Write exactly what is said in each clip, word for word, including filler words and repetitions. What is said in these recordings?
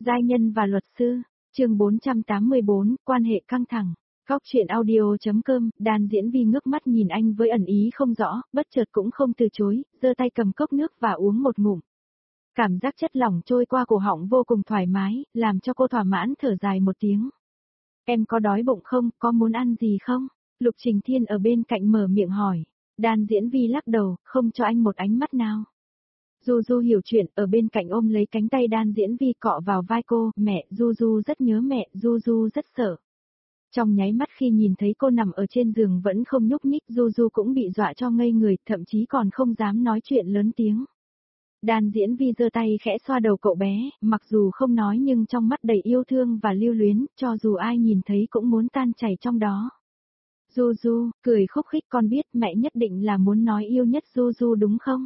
Giai nhân và luật sư, chương bốn trăm tám mươi bốn, quan hệ căng thẳng. Góc truyện audio.com, Đan Diễn Vi ngước mắt nhìn anh với ẩn ý không rõ, bất chợt cũng không từ chối, giơ tay cầm cốc nước và uống một ngụm. Cảm giác chất lỏng trôi qua cổ họng vô cùng thoải mái, làm cho cô thỏa mãn thở dài một tiếng. Em có đói bụng không, có muốn ăn gì không? Lục Trình Thiên ở bên cạnh mở miệng hỏi. Đan Diễn Vi lắc đầu, không cho anh một ánh mắt nào. Du Du hiểu chuyện, ở bên cạnh ôm lấy cánh tay Đan Diễn Vi cọ vào vai cô, mẹ, Du Du rất nhớ mẹ, Du Du rất sợ. Trong nháy mắt khi nhìn thấy cô nằm ở trên giường vẫn không nhúc nhích, Du Du cũng bị dọa cho ngây người, thậm chí còn không dám nói chuyện lớn tiếng. Đan Diễn Vi giơ tay khẽ xoa đầu cậu bé, mặc dù không nói nhưng trong mắt đầy yêu thương và lưu luyến, cho dù ai nhìn thấy cũng muốn tan chảy trong đó. Du Du, cười khúc khích, con biết mẹ nhất định là muốn nói yêu nhất Du Du đúng không?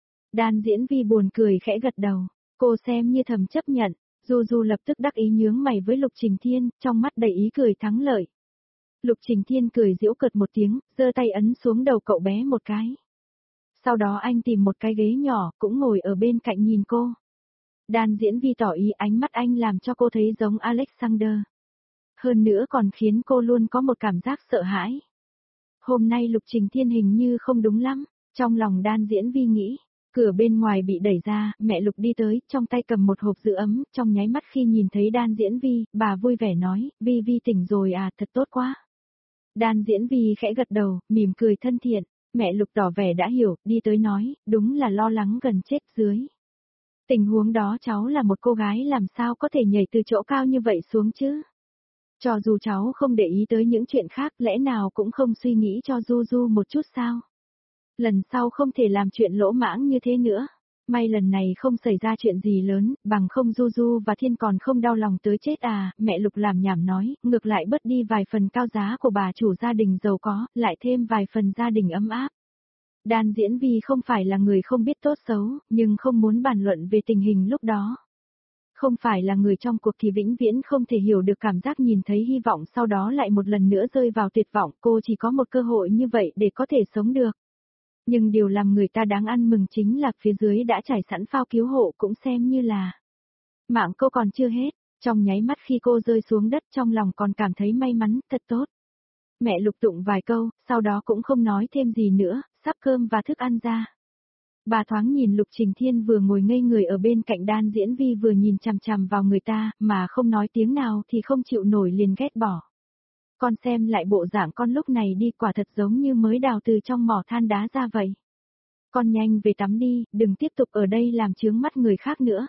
Đan Diễn Vi buồn cười khẽ gật đầu, cô xem như thầm chấp nhận. Du Du lập tức đắc ý nhướng mày với Lục Trình Thiên, trong mắt đầy ý cười thắng lợi. Lục Trình Thiên cười giễu cợt một tiếng, giơ tay ấn xuống đầu cậu bé một cái. Sau đó anh tìm một cái ghế nhỏ, cũng ngồi ở bên cạnh nhìn cô. Đan Diễn Vi tỏ ý, ánh mắt anh làm cho cô thấy giống Alexander. Hơn nữa còn khiến cô luôn có một cảm giác sợ hãi. Hôm nay Lục Trình Thiên hình như không đúng lắm, trong lòng Đan Diễn Vi nghĩ. Cửa bên ngoài bị đẩy ra, mẹ Lục đi tới, trong tay cầm một hộp giữ ấm, trong nháy mắt khi nhìn thấy Đan Diễn Vi, bà vui vẻ nói, Vi Vi tỉnh rồi à, thật tốt quá. Đan Diễn Vi khẽ gật đầu, mỉm cười thân thiện, mẹ Lục tỏ vẻ đã hiểu, đi tới nói, đúng là lo lắng gần chết dưới. Tình huống đó cháu là một cô gái làm sao có thể nhảy từ chỗ cao như vậy xuống chứ? Cho dù cháu không để ý tới những chuyện khác, lẽ nào cũng không suy nghĩ cho Du Du một chút sao? Lần sau không thể làm chuyện lỗ mãng như thế nữa. May lần này không xảy ra chuyện gì lớn, bằng không Du Du và Thiên còn không đau lòng tới chết à, mẹ Lục làm nhảm nói, ngược lại bớt đi vài phần cao giá của bà chủ gia đình giàu có, lại thêm vài phần gia đình ấm áp. Đan Diễn Vi không phải là người không biết tốt xấu, nhưng không muốn bàn luận về tình hình lúc đó. Không phải là người trong cuộc thì vĩnh viễn không thể hiểu được cảm giác nhìn thấy hy vọng sau đó lại một lần nữa rơi vào tuyệt vọng, cô chỉ có một cơ hội như vậy để có thể sống được. Nhưng điều làm người ta đáng ăn mừng chính là phía dưới đã trải sẵn phao cứu hộ, cũng xem như là mạng cô còn chưa hết. Trong nháy mắt khi cô rơi xuống đất trong lòng còn cảm thấy may mắn, thật tốt. Mẹ Lục tụng vài câu, sau đó cũng không nói thêm gì nữa, sắp cơm và thức ăn ra. Bà thoáng nhìn Lục Trình Thiên vừa ngồi ngây người ở bên cạnh Đan Diễn Vi vừa nhìn chằm chằm vào người ta, mà không nói tiếng nào thì không chịu nổi liền ghét bỏ. Con xem lại bộ dạng con lúc này đi, quả thật giống như mới đào từ trong mỏ than đá ra vậy. Con nhanh về tắm đi, đừng tiếp tục ở đây làm chướng mắt người khác nữa.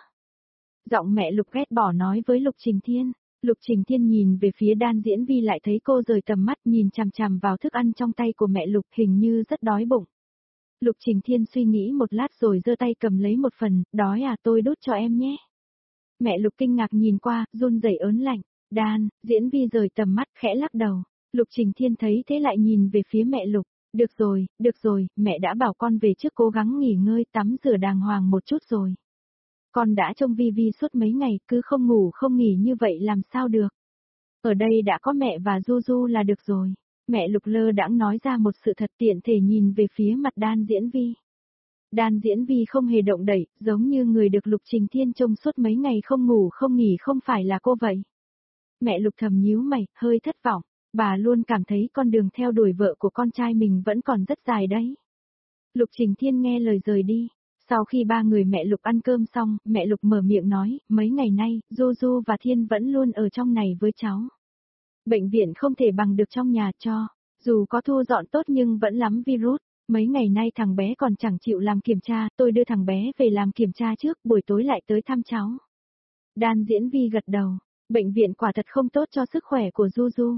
Giọng mẹ Lục ghét bỏ nói với Lục Trình Thiên. Lục Trình Thiên nhìn về phía Đan Diễn Vi lại thấy cô rời tầm mắt nhìn chằm chằm vào thức ăn trong tay của mẹ Lục, hình như rất đói bụng. Lục Trình Thiên suy nghĩ một lát rồi giơ tay cầm lấy một phần, đói à, tôi đút cho em nhé. Mẹ Lục kinh ngạc nhìn qua, run rẩy ớn lạnh. Đan, Diễn Vi rời tầm mắt khẽ lắc đầu. Lục Trình Thiên thấy thế lại nhìn về phía mẹ Lục. Được rồi, được rồi, mẹ đã bảo con về trước cố gắng nghỉ ngơi tắm rửa đàng hoàng một chút rồi. Con đã trông Vi Vi suốt mấy ngày, cứ không ngủ không nghỉ như vậy làm sao được. Ở đây đã có mẹ và Du Du là được rồi. Mẹ Lục lơ đãng nói ra một sự thật, tiện thể nhìn về phía mặt Đan Diễn Vi. Đan Diễn Vi không hề động đậy, giống như người được Lục Trình Thiên trông suốt mấy ngày không ngủ không nghỉ không phải là cô vậy. Mẹ Lục thầm nhíu mày, hơi thất vọng, bà luôn cảm thấy con đường theo đuổi vợ của con trai mình vẫn còn rất dài đấy. Lục Trình Thiên nghe lời rời đi. Sau khi ba người mẹ Lục ăn cơm xong, mẹ Lục mở miệng nói, mấy ngày nay, Du Du và Thiên vẫn luôn ở trong này với cháu. Bệnh viện không thể bằng được trong nhà cho, dù có thu dọn tốt nhưng vẫn lắm virus. Mấy ngày nay thằng bé còn chẳng chịu làm kiểm tra, tôi đưa thằng bé về làm kiểm tra trước, buổi tối lại tới thăm cháu. Đan Diễn Vi gật đầu. Bệnh viện quả thật không tốt cho sức khỏe của Du Du.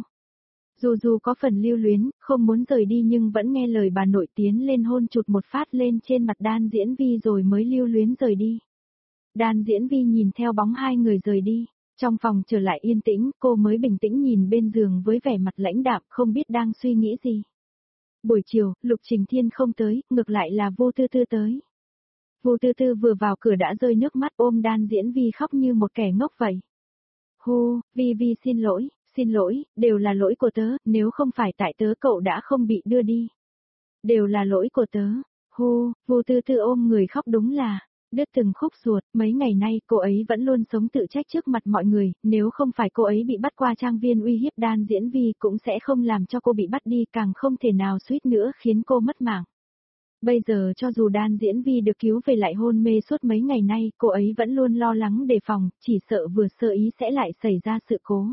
Du Du có phần lưu luyến, không muốn rời đi nhưng vẫn nghe lời bà nội tiến lên hôn chụt một phát lên trên mặt Đan Diễn Vi rồi mới lưu luyến rời đi. Đan Diễn Vi nhìn theo bóng hai người rời đi, trong phòng trở lại yên tĩnh, cô mới bình tĩnh nhìn bên giường với vẻ mặt lãnh đạm không biết đang suy nghĩ gì. Buổi chiều, Lục Trình Thiên không tới, ngược lại là Vu Tư Tư tới. Vu Tư Tư vừa vào cửa đã rơi nước mắt ôm Đan Diễn Vi khóc như một kẻ ngốc vậy. Hu, Vi Vi xin lỗi, xin lỗi, đều là lỗi của tớ, nếu không phải tại tớ cậu đã không bị đưa đi. Đều là lỗi của tớ. Hu, Vu Tư Tư ôm người khóc đúng là, Đứt từng khúc ruột, mấy ngày nay cô ấy vẫn luôn sống tự trách trước mặt mọi người, nếu không phải cô ấy bị bắt qua trang viên uy hiếp Đan Diễn Vi cũng sẽ không làm cho cô bị bắt đi, càng không thể nào suýt nữa khiến cô mất mạng. Bây giờ cho dù Đan Diễn Vi được cứu về lại hôn mê suốt mấy ngày nay, cô ấy vẫn luôn lo lắng đề phòng, chỉ sợ vừa sơ ý sẽ lại xảy ra sự cố.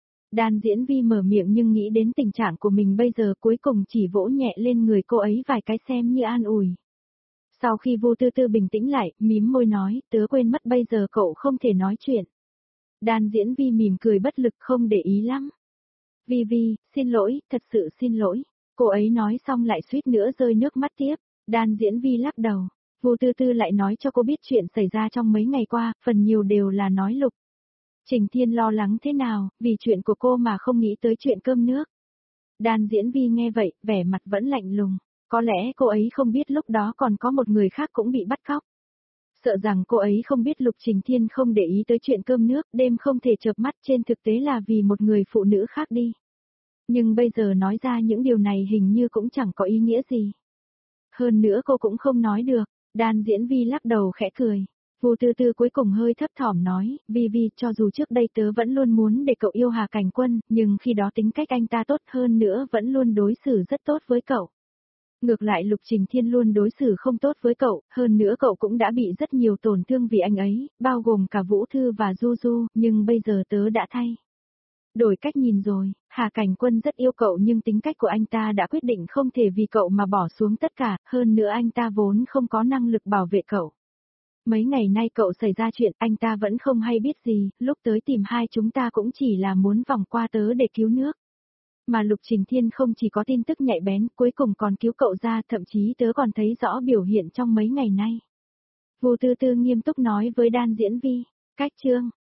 Đan Diễn Vi mở miệng nhưng nghĩ đến tình trạng của mình bây giờ cuối cùng chỉ vỗ nhẹ lên người cô ấy vài cái xem như an ủi. Sau khi Vu Tư Tư bình tĩnh lại, mím môi nói, tớ quên mất bây giờ cậu không thể nói chuyện. Đan Diễn Vi mỉm cười bất lực không để ý lắm. Vi Vi, xin lỗi, thật sự xin lỗi. Cô ấy nói xong lại suýt nữa rơi nước mắt tiếp. Đan Diễn Vi lắc đầu. Vu Tư Tư lại nói cho cô biết chuyện xảy ra trong mấy ngày qua, phần nhiều đều là nói lục. Trình Thiên lo lắng thế nào, vì chuyện của cô mà không nghĩ tới chuyện cơm nước. Đan Diễn Vi nghe vậy, vẻ mặt vẫn lạnh lùng. Có lẽ cô ấy không biết lúc đó còn có một người khác cũng bị bắt cóc. Sợ rằng cô ấy không biết Lục Trình Thiên không để ý tới chuyện cơm nước, đêm không thể chợp mắt trên thực tế là vì một người phụ nữ khác đi. Nhưng bây giờ nói ra những điều này hình như cũng chẳng có ý nghĩa gì. Hơn nữa cô cũng không nói được, Đan Diễn Vi lắc đầu khẽ cười. Vu Tư Tư cuối cùng hơi thấp thỏm nói, Vi Vi, cho dù trước đây tớ vẫn luôn muốn để cậu yêu Hà Cảnh Quân, nhưng khi đó tính cách anh ta tốt hơn nữa vẫn luôn đối xử rất tốt với cậu. Ngược lại Lục Trình Thiên luôn đối xử không tốt với cậu, hơn nữa cậu cũng đã bị rất nhiều tổn thương vì anh ấy, bao gồm cả Vũ Thư và Du Du, nhưng bây giờ tớ đã thay. Đổi cách nhìn rồi, Hà Cảnh Quân rất yêu cậu nhưng tính cách của anh ta đã quyết định không thể vì cậu mà bỏ xuống tất cả, hơn nữa anh ta vốn không có năng lực bảo vệ cậu. Mấy ngày nay cậu xảy ra chuyện anh ta vẫn không hay biết gì, lúc tới tìm hai chúng ta cũng chỉ là muốn vòng qua tớ để cứu nước. Mà Lục Trình Thiên không chỉ có tin tức nhạy bén, cuối cùng còn cứu cậu ra, thậm chí tớ còn thấy rõ biểu hiện trong mấy ngày nay. Vu Tư Tư nghiêm túc nói với Đan Diễn Vi, cách chương.